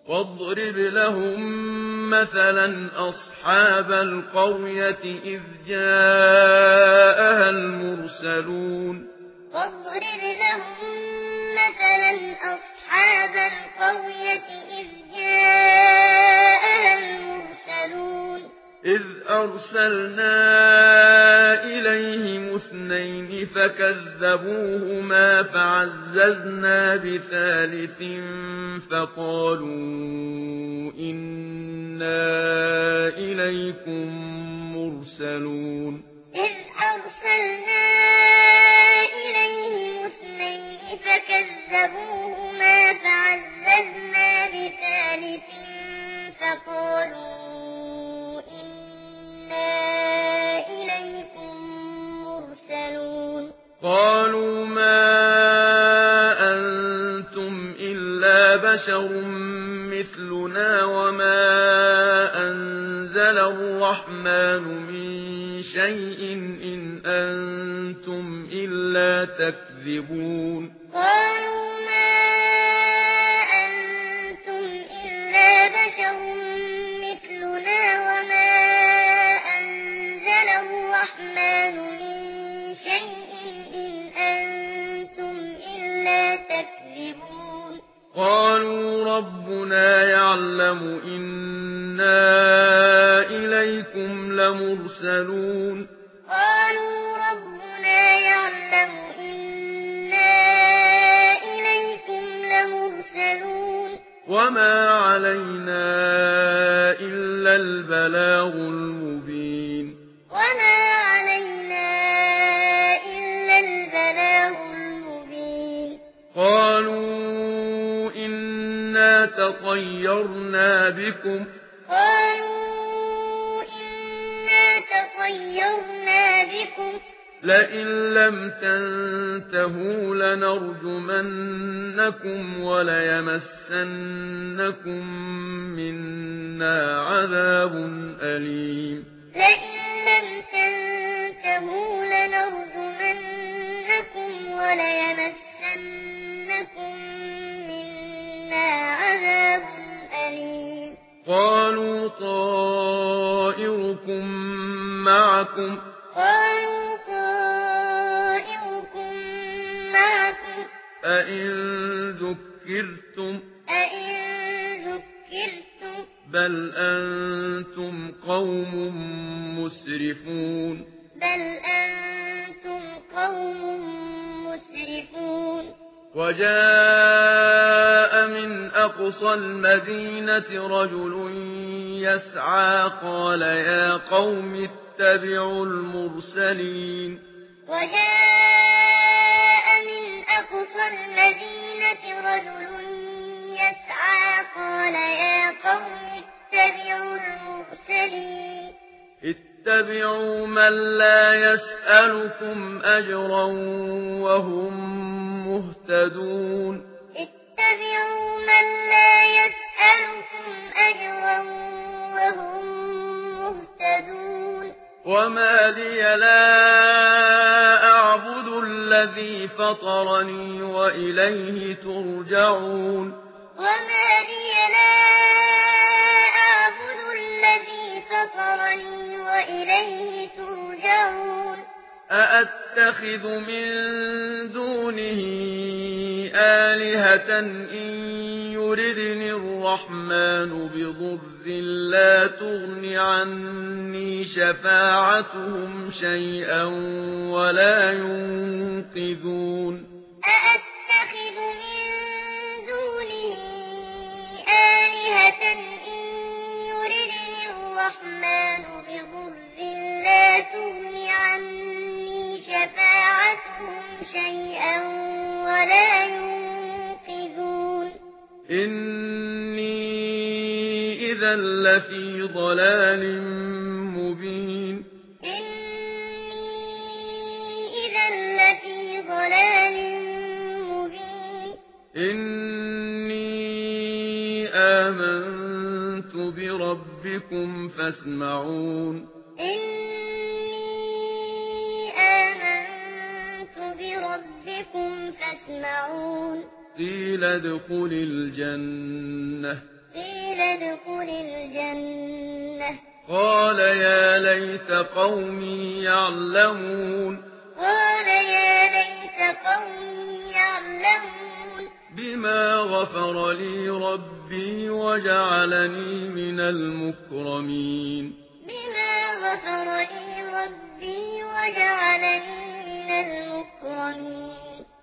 واضرب لهم مثلا أصحاب القرية إذ جاءها المرسلون واضرب لهم مثلا أصحاب القرية إذ جاءها المرسلون إذ أرسلنا إليهم اثنين فكذبوهما فعززنا بثالث فقالوا إنا إليكم مرسلون إذ أرسلنا إليهم اثنين فكذبوهما فعززنا بثالث فقالوا قالوا ما أنتم إلا بشر مثلنا وما أنزل الرحمن من شيء إن أنتم إلا تكذبون قالوا ما أنتم إلا بشر مثلنا وما أنزل الرحمن من شيء قالوا ربنا يعلم إنا إليكم لمرسلون قالوا ربنا يعلم إنا إليكم لمرسلون وما علينا إلا البلاغ المبين وما علينا إلا البلاغ المبين قالوا إنا تطيرنا بكم لئن لم تنتهوا لنرجمنكم وليمسنكم منا عذاب أليم لئن لم تنتهوا لنرجمنكم وليمسنكم عذاب أليم قالوا طائركم معكم أئن ذكرتم بل أنتم قوم مسرفون وجاء من أقصى المدينة رجل يسعى قال يا قوم اتبعوا المرسلين وجاء من أقصى المدينة رجل يسعى قال يا قوم اتبعوا المرسلين اتبعوا من لا يسألكم أجرا وهم مهتدون اتبعوا من لا يسألكم أجرا وهم مهتدون وما لي لا أعبد الذي فطرني وإليه ترجعون وما لي لا أعبد الذي فطرني وإليه ترجعون أأتخذ من دونه آلهة إن يردني الرحمن بضر لا تغن عني شفاعتهم شيئا ولا ينقذون أأتخذ من دونه آلهة إن يردني الرحمن بضر لا تغن عني شفاعتهم شيئا ولا ينقذون إني إذا لفي ضلال مبين إني آمنت بربكم فاسمعون قيل ادخل الجنة قيل ادخل الجنة قال يا ليت قومي يعلمون بما غفر لي ربي وجعلني من المكرمين